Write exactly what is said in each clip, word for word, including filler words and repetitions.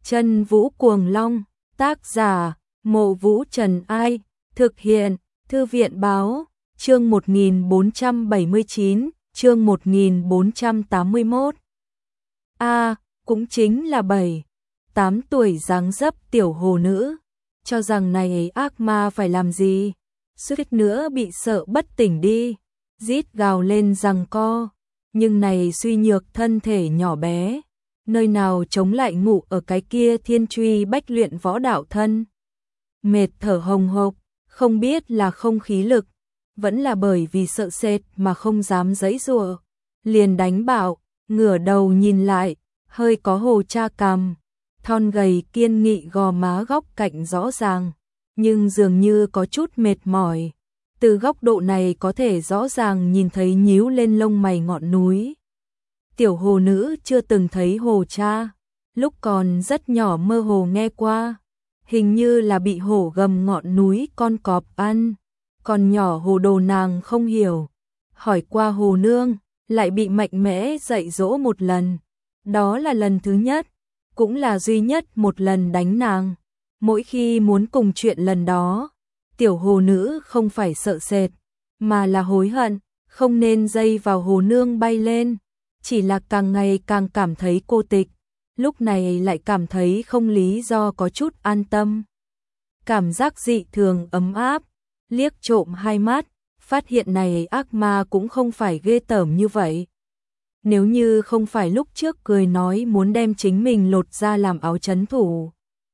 Chân Vũ Cuồng Long, tác giả, Mộ Vũ Trần Ai, thực hiện, Thư viện Báo, chương một nghìn bốn trăm bảy mươi chín, chương một nghìn bốn trăm tám mươi mốt. A, à, cũng chính là bảy, tám tuổi dáng dấp tiểu hồ nữ, cho rằng này ác ma phải làm gì, suýt nữa bị sợ bất tỉnh đi, rít gào lên giằng co, nhưng này suy nhược thân thể nhỏ bé, nơi nào chống lại ngủ ở cái kia thiên truy bách luyện võ đạo thân. Mệt thở hồng hộc, không biết là không khí lực, vẫn là bởi vì sợ sệt mà không dám giãy giụa, liền đánh bạo, ngửa đầu nhìn lại, hơi có hồ cha cằm, thon gầy kiên nghị gò má góc cạnh rõ ràng, nhưng dường như có chút mệt mỏi. Từ góc độ này có thể rõ ràng nhìn thấy nhíu lên lông mày ngọn núi. Tiểu hồ nữ chưa từng thấy hồ cha, lúc còn rất nhỏ mơ hồ nghe qua, hình như là bị hổ gầm ngọn núi con cọp ăn, còn nhỏ hồ đồ nàng không hiểu, hỏi qua hồ nương, lại bị mạnh mẽ dạy dỗ một lần, đó là lần thứ nhất, cũng là duy nhất một lần đánh nàng, mỗi khi muốn cùng chuyện lần đó, tiểu hồ nữ không phải sợ sệt, mà là hối hận, không nên dây vào hồ nương bay lên, chỉ là càng ngày càng cảm thấy cô tịch, lúc này lại cảm thấy không lý do có chút an tâm. Cảm giác dị thường ấm áp, liếc trộm hai mắt, phát hiện này ác ma cũng không phải ghê tởm như vậy. Nếu như không phải lúc trước cười nói muốn đem chính mình lột ra làm áo trấn thủ.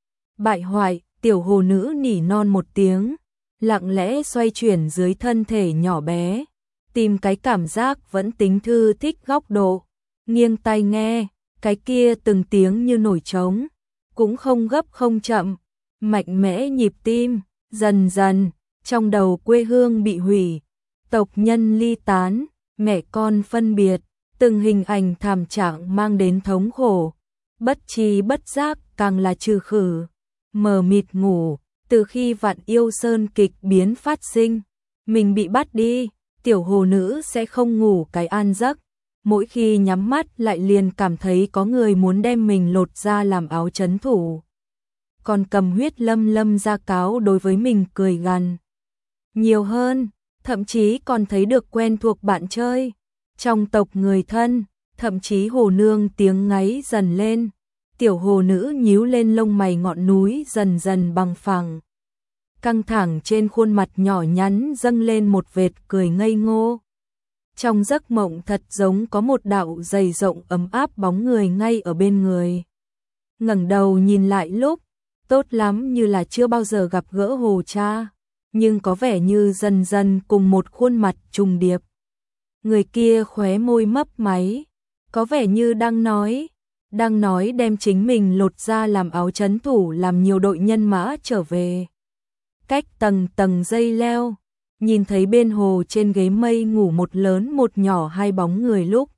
Bại hoại, tiểu hồ nữ nỉ non một tiếng, lặng lẽ xoay chuyển dưới thân thể nhỏ bé, tìm cái cảm giác vẫn tính thư thích góc độ, nghiêng tai nghe, cái kia từng tiếng như nổi trống, cũng không gấp không chậm, mạnh mẽ nhịp tim, dần dần, trong đầu quê hương bị hủy, tộc nhân ly tán, mẹ con phân biệt, từng hình ảnh thảm trạng mang đến thống khổ, bất tri bất giác càng là trừ khử, mờ mịt ngủ, từ khi Vạn Yêu Sơn kịch biến phát sinh, mình bị bắt đi, tiểu hồ nữ sẽ không ngủ cái an giấc, mỗi khi nhắm mắt lại liền cảm thấy có người muốn đem mình lột ra làm áo trấn thủ. Còn cầm huyết lâm lâm ra cáo đối với mình cười gằn. Nhiều hơn, thậm chí còn thấy được quen thuộc bạn chơi, trong tộc người thân, thậm chí hồ nương tiếng ngáy dần lên, tiểu hồ nữ nhíu lên lông mày ngọn núi dần dần bằng phẳng. Căng thẳng trên khuôn mặt nhỏ nhắn dâng lên một vệt cười ngây ngô. Trong giấc mộng thật giống có một đạo dày rộng ấm áp bóng người ngay ở bên người. Ngẩng đầu nhìn lại lúc, tốt lắm như là chưa bao giờ gặp gỡ hồ cha, nhưng có vẻ như dần dần cùng một khuôn mặt trùng điệp. Người kia khóe môi mấp máy, có vẻ như đang nói, đang nói đem chính mình lột ra làm áo trấn thủ làm nhiều đội nhân mã trở về. Cách tầng tầng dây leo, nhìn thấy bên hồ trên ghế mây ngủ một lớn một nhỏ hai bóng người lúc,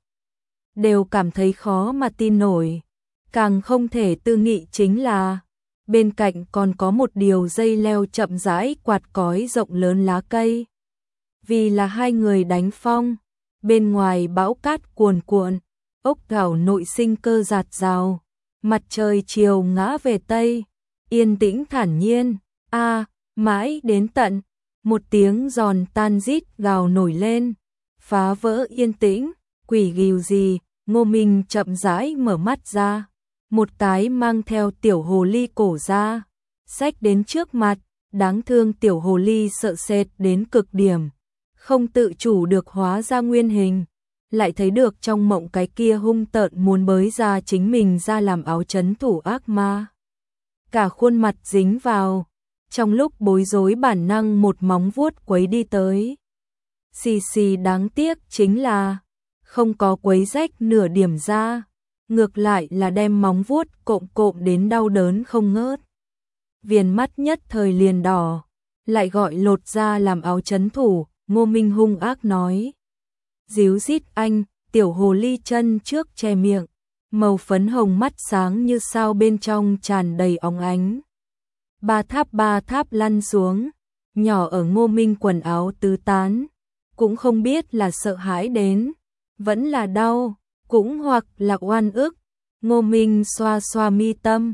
đều cảm thấy khó mà tin nổi, càng không thể tư nghị chính là, bên cạnh còn có một điều dây leo chậm rãi quạt cói rộng lớn lá cây. Vì là hai người đánh phong, bên ngoài bão cát cuồn cuộn, ốc gạo nội sinh cơ giạt rào, mặt trời chiều ngã về tây, yên tĩnh thản nhiên, a mãi đến tận, một tiếng giòn tan rít gào nổi lên, phá vỡ yên tĩnh, quỷ gìu gì, Ngô Minh chậm rãi mở mắt ra, một cái mang theo tiểu hồ ly cổ ra, xách đến trước mặt, đáng thương tiểu hồ ly sợ sệt đến cực điểm, không tự chủ được hóa ra nguyên hình, lại thấy được trong mộng cái kia hung tợn muốn bới ra chính mình ra làm áo trấn thủ ác ma. Cả khuôn mặt dính vào, trong lúc bối rối bản năng một móng vuốt quấy đi tới. Xì xì đáng tiếc chính là, không có quấy rách nửa điểm ra, ngược lại là đem móng vuốt cộm cộm đến đau đớn không ngớt. Viền mắt nhất thời liền đỏ, lại gọi lột ra làm áo trấn thủ, Ngô Minh hung ác nói. Díu dít anh, tiểu hồ ly chân trước che miệng, màu phấn hồng mắt sáng như sao bên trong tràn đầy óng ánh. Ba tháp ba tháp lăn xuống, nhỏ ở Ngô Minh quần áo tứ tán, cũng không biết là sợ hãi đến, vẫn là đau, cũng hoặc là oan ức. Ngô Minh xoa xoa mi tâm,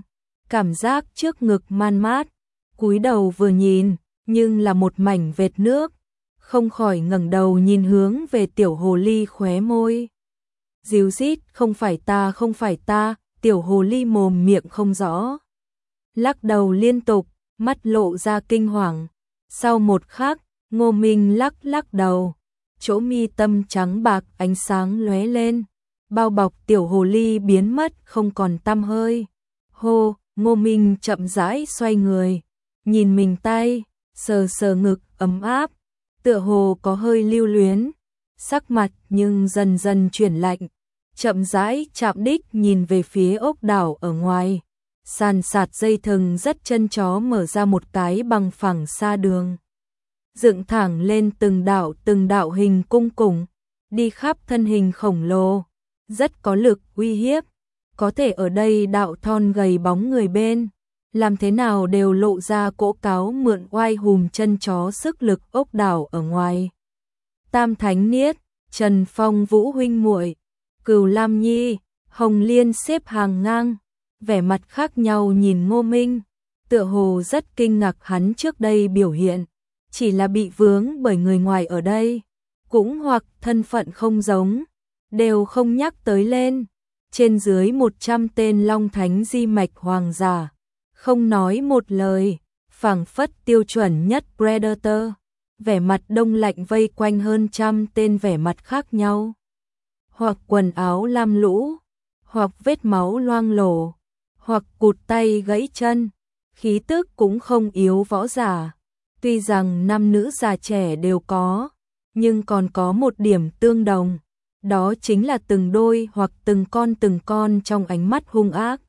cảm giác trước ngực man mát, cúi đầu vừa nhìn, nhưng là một mảnh vệt nước, không khỏi ngẩng đầu nhìn hướng về tiểu hồ ly khóe môi. Díu dít, không phải ta, không phải ta, tiểu hồ ly mồm miệng không rõ. Lắc đầu liên tục, mắt lộ ra kinh hoàng. Sau một khắc, Ngô Minh lắc lắc đầu, chỗ mi tâm trắng bạc ánh sáng lóe lên, bao bọc tiểu hồ ly biến mất không còn tăm hơi. Hô, Ngô Minh chậm rãi xoay người, nhìn mình tay, sờ sờ ngực ấm áp, tựa hồ có hơi lưu luyến, sắc mặt nhưng dần dần chuyển lạnh, chậm rãi chạm đích nhìn về phía ốc đảo ở ngoài. Sàn sạt dây thừng rất chân chó mở ra một cái bằng phẳng xa đường, dựng thẳng lên từng đạo từng đạo hình cung củng, đi khắp thân hình khổng lồ, rất có lực uy hiếp. Có thể ở đây đạo thon gầy bóng người bên, làm thế nào đều lộ ra cỗ cáo mượn oai hùm chân chó sức lực ốc đảo ở ngoài. Tam Thánh Niết, Trần Phong Vũ huynh muội, Cửu Lam Nhi, Hồng Liên xếp hàng ngang, vẻ mặt khác nhau nhìn Ngô Minh, tựa hồ rất kinh ngạc hắn trước đây biểu hiện, chỉ là bị vướng bởi người ngoài ở đây, cũng hoặc thân phận không giống, đều không nhắc tới lên. Trên dưới một trăm tên Long Thánh di mạch hoàng giả, không nói một lời, phảng phất tiêu chuẩn nhất Predator, vẻ mặt đông lạnh vây quanh hơn trăm tên vẻ mặt khác nhau, hoặc quần áo lam lũ, hoặc vết máu loang lổ, hoặc cụt tay gãy chân, khí tức cũng không yếu võ giả. Tuy rằng nam nữ già trẻ đều có, nhưng còn có một điểm tương đồng, đó chính là từng đôi hoặc từng con từng con trong ánh mắt hung ác,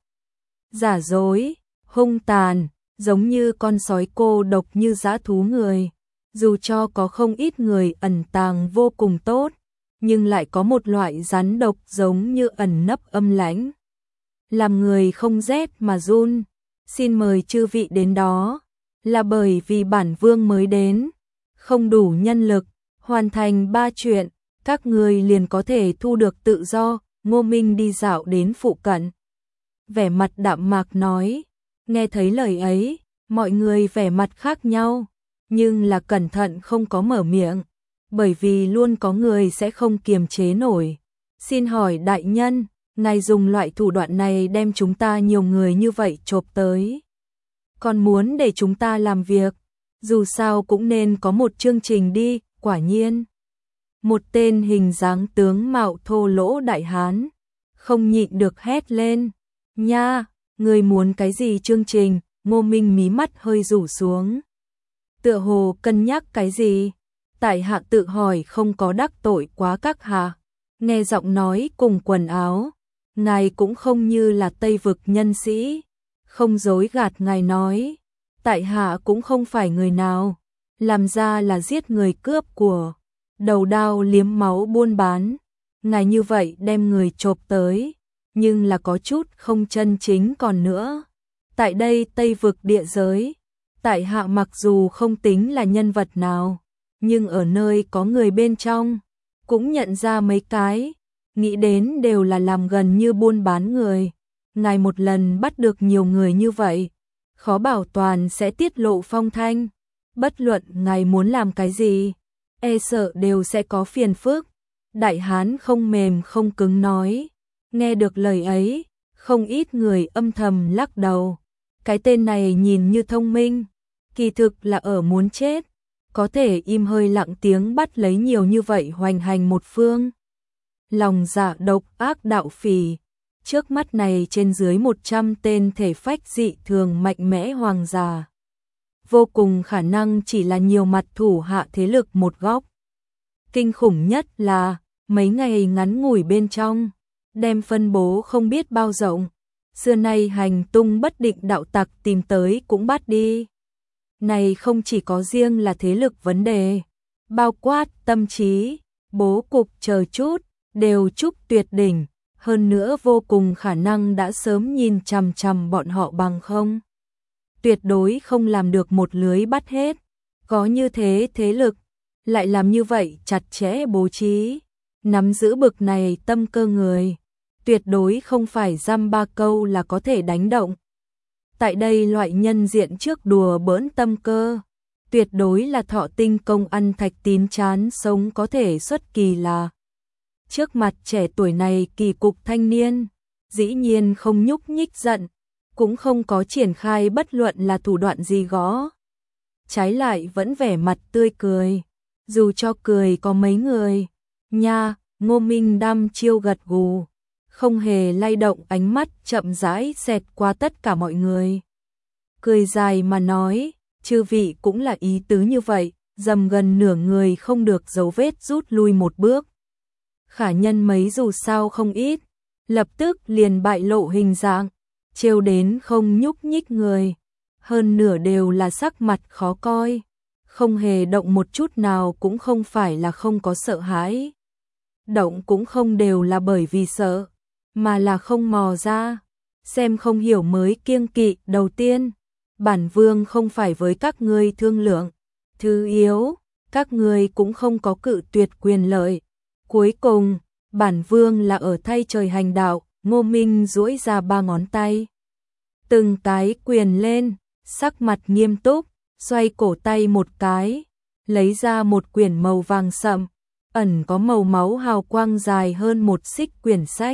giả dối, hung tàn, giống như con sói cô độc như dã thú người. Dù cho có không ít người ẩn tàng vô cùng tốt, nhưng lại có một loại rắn độc giống như ẩn nấp âm lãnh, làm người không rét mà run. Xin mời chư vị đến đó, là bởi vì bản vương mới đến, không đủ nhân lực, hoàn thành ba chuyện, các người liền có thể thu được tự do. Ngô Minh đi dạo đến phụ cận, vẻ mặt đạm mạc nói, nghe thấy lời ấy, mọi người vẻ mặt khác nhau, nhưng là cẩn thận không có mở miệng, bởi vì luôn có người sẽ không kiềm chế nổi. Xin hỏi đại nhân, ngài dùng loại thủ đoạn này đem chúng ta nhiều người như vậy chộp tới, còn muốn để chúng ta làm việc, dù sao cũng nên có một chương trình đi. Quả nhiên, một tên hình dáng tướng mạo thô lỗ đại hán không nhịn được hét lên, nha, người muốn cái gì chương trình? Ngô Minh mí mắt hơi rủ xuống, tựa hồ cân nhắc cái gì. Tại hạ tự hỏi không có đắc tội quá các hạ. Nghe giọng nói cùng quần áo, ngài cũng không như là Tây vực nhân sĩ, không dối gạt ngài nói, tại hạ cũng không phải người nào, làm ra là giết người cướp của, đầu đao liếm máu buôn bán. Ngài như vậy đem người chộp tới, nhưng là có chút không chân chính. Còn nữa, tại đây Tây vực địa giới, tại hạ mặc dù không tính là nhân vật nào, nhưng ở nơi có người bên trong, cũng nhận ra mấy cái, nghĩ đến đều là làm gần như buôn bán người. Ngài một lần bắt được nhiều người như vậy, khó bảo toàn sẽ tiết lộ phong thanh, bất luận ngài muốn làm cái gì, e sợ đều sẽ có phiền phức. Đại hán không mềm không cứng nói. Nghe được lời ấy, không ít người âm thầm lắc đầu. Cái tên này nhìn như thông minh, kỳ thực là ở muốn chết, có thể im hơi lặng tiếng bắt lấy nhiều như vậy hoành hành một phương. Lòng dạ độc ác đạo phỉ, trước mắt này trên dưới một trăm tên thể phách dị thường mạnh mẽ hoàng giả, vô cùng khả năng chỉ là nhiều mặt thủ hạ thế lực một góc. Kinh khủng nhất là, mấy ngày ngắn ngủi bên trong, đem phân bố không biết bao rộng, xưa nay hành tung bất định đạo tặc tìm tới cũng bắt đi. Này không chỉ có riêng là thế lực vấn đề, bao quát tâm trí, bố cục chờ chút, đều chúc tuyệt đỉnh, hơn nữa vô cùng khả năng đã sớm nhìn chằm chằm bọn họ bằng không. Tuyệt đối không làm được một lưới bắt hết, có như thế thế lực, lại làm như vậy chặt chẽ bố trí, nắm giữ bực này tâm cơ người, tuyệt đối không phải dăm ba câu là có thể đánh động. Tại đây loại nhân diện trước đùa bỡn tâm cơ, tuyệt đối là thọ tinh công ăn thạch tín chán sống có thể xuất kỳ là. Trước mặt trẻ tuổi này kỳ cục thanh niên, dĩ nhiên không nhúc nhích giận, cũng không có triển khai bất luận là thủ đoạn gì gõ. Trái lại vẫn vẻ mặt tươi cười, dù cho cười có mấy người. Nha, Ngô Minh đăm chiêu gật gù, không hề lay động, ánh mắt chậm rãi xẹt qua tất cả mọi người. Cười dài mà nói, chư vị cũng là ý tứ như vậy, dầm gần nửa người không được dấu vết rút lui một bước. Khả nhân mấy dù sao không ít, lập tức liền bại lộ hình dạng, trêu đến không nhúc nhích người, hơn nửa đều là sắc mặt khó coi, không hề động một chút nào, cũng không phải là không có sợ hãi. Động cũng không đều là bởi vì sợ, mà là không mò ra, xem không hiểu mới kiêng kỵ. Đầu tiên, bản vương không phải với các ngươi thương lượng, thứ yếu, các ngươi cũng không có cự tuyệt quyền lợi. Cuối cùng, bản vương là ở thay trời hành đạo. Ngô Minh duỗi ra ba ngón tay, từng cái quyền lên, sắc mặt nghiêm túc, xoay cổ tay một cái, lấy ra một quyển màu vàng sậm, ẩn có màu máu hào quang dài hơn một xích quyển sách.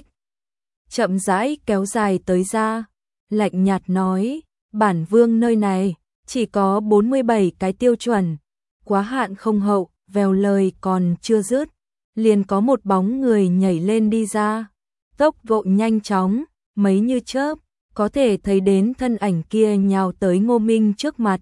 Chậm rãi kéo dài tới ra, lạnh nhạt nói, bản vương nơi này chỉ có bốn mươi bảy cái tiêu chuẩn, quá hạn không hậu. Vèo lời còn chưa dứt, liền có một bóng người nhảy lên đi ra, tốc độ nhanh chóng, mấy như chớp, có thể thấy đến thân ảnh kia nhào tới Ngô Minh trước mặt.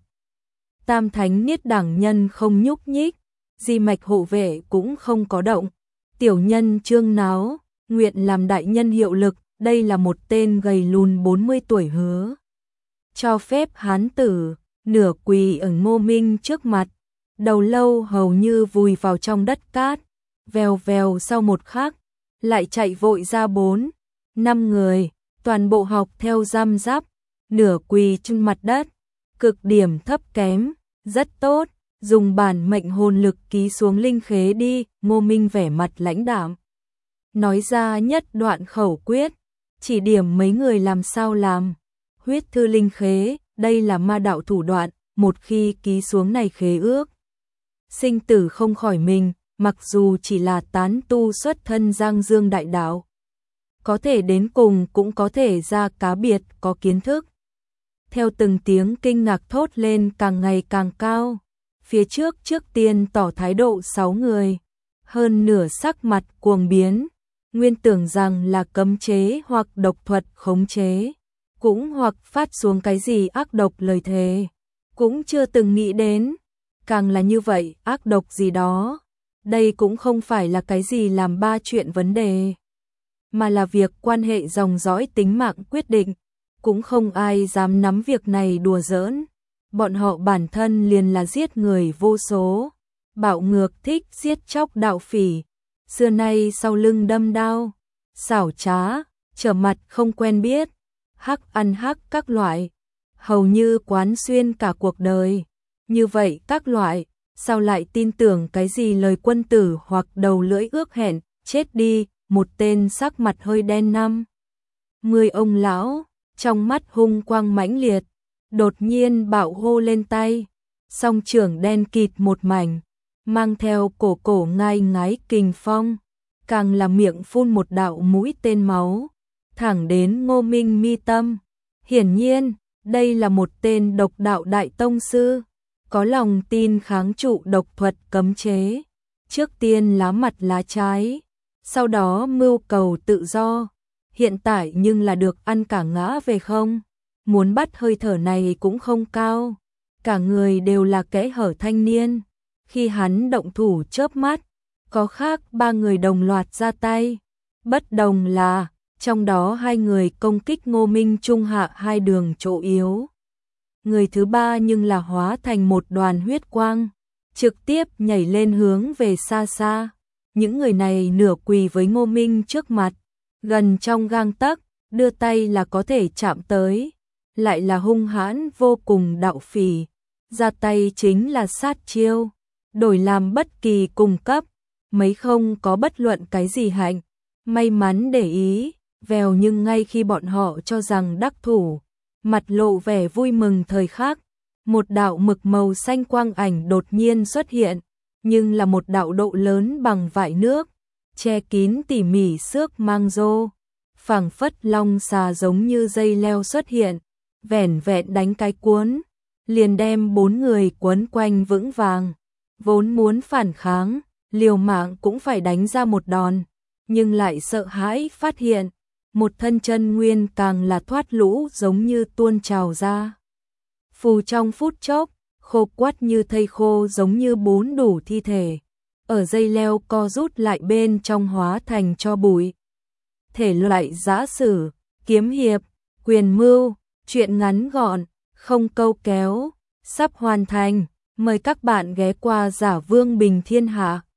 Tam thánh niết đẳng nhân không nhúc nhích, di mạch hộ vệ cũng không có động. Tiểu nhân Trương Náo, nguyện làm đại nhân hiệu lực. Đây là một tên gầy lùn bốn mươi tuổi hứa cho phép hán tử, nửa quỳ ở Ngô Minh trước mặt, đầu lâu hầu như vùi vào trong đất cát. Vèo vèo sau một khắc, lại chạy vội ra bốn, năm người, toàn bộ học theo răm rắp, nửa quỳ trên mặt đất, cực điểm thấp kém, rất tốt, dùng bản mệnh hồn lực ký xuống linh khế đi. Ngô Minh vẻ mặt lãnh đạm, nói ra nhất đoạn khẩu quyết, chỉ điểm mấy người làm sao làm. Huyết thư linh khế, đây là ma đạo thủ đoạn, một khi ký xuống này khế ước, sinh tử không khỏi mình. Mặc dù chỉ là tán tu xuất thân Giang Dương đại đạo, có thể đến cùng cũng có thể ra cá biệt có kiến thức. Theo từng tiếng kinh ngạc thốt lên càng ngày càng cao, phía trước trước tiên tỏ thái độ sáu người, hơn nửa sắc mặt cuồng biến, nguyên tưởng rằng là cấm chế hoặc độc thuật khống chế, cũng hoặc phát xuống cái gì ác độc lời thề, cũng chưa từng nghĩ đến, càng là như vậy, ác độc gì đó. Đây cũng không phải là cái gì làm ba chuyện vấn đề, mà là việc quan hệ dòng dõi tính mạng quyết định, cũng không ai dám nắm việc này đùa giỡn. Bọn họ bản thân liền là giết người vô số, bạo ngược thích giết chóc đạo phỉ, xưa nay sau lưng đâm đao, xảo trá, trở mặt không quen biết, hắc ăn hắc các loại, hầu như quán xuyên cả cuộc đời. Như vậy các loại, sao lại tin tưởng cái gì lời quân tử hoặc đầu lưỡi ước hẹn. Chết đi. Một tên sắc mặt hơi đen năm mươi ông lão, trong mắt hung quang mãnh liệt, đột nhiên bạo hô lên tay, song trưởng đen kịt một mảnh, mang theo cổ cổ ngai ngái kình phong, càng là miệng phun một đạo mũi tên máu, thẳng đến Ngô Minh mi tâm. Hiển nhiên, đây là một tên độc đạo đại tông sư, có lòng tin kháng trụ độc thuật cấm chế, trước tiên lá mặt lá trái, sau đó mưu cầu tự do, hiện tại nhưng là được ăn cả ngã về không, muốn bắt hơi thở này cũng không cao, cả người đều là kẽ hở thanh niên. Khi hắn động thủ chớp mắt, có khác ba người đồng loạt ra tay, bất đồng là, trong đó hai người công kích Ngô Minh trung hạ hai đường chỗ yếu. Người thứ ba nhưng là hóa thành một đoàn huyết quang, trực tiếp nhảy lên hướng về xa xa. Những người này nửa quỳ với Ngô Minh trước mặt, gần trong gang tấc, đưa tay là có thể chạm tới, lại là hung hãn vô cùng đạo phỉ, ra tay chính là sát chiêu, đổi làm bất kỳ cùng cấp, mấy không có bất luận cái gì hạnh, may mắn để ý, vèo nhưng ngay khi bọn họ cho rằng đắc thủ, mặt lộ vẻ vui mừng thời khắc, một đạo mực màu xanh quang ảnh đột nhiên xuất hiện, nhưng là một đạo độ lớn bằng vải nước, che kín tỉ mỉ xước mang rô, phảng phất long xà giống như dây leo xuất hiện, vẻn vẹn đánh cái cuốn, liền đem bốn người quấn quanh vững vàng, vốn muốn phản kháng, liều mạng cũng phải đánh ra một đòn, nhưng lại sợ hãi phát hiện, một thân chân nguyên càng là thoát lũ giống như tuôn trào ra. Phù trong phút chốc, khô quắt như thây khô giống như bốn đủ thi thể, ở dây leo co rút lại bên trong hóa thành cho bụi. Thể loại giã sử, kiếm hiệp, quyền mưu, truyện ngắn gọn, không câu kéo, sắp hoàn thành, mời các bạn ghé qua Giả Vương Bình Thiên Hạ.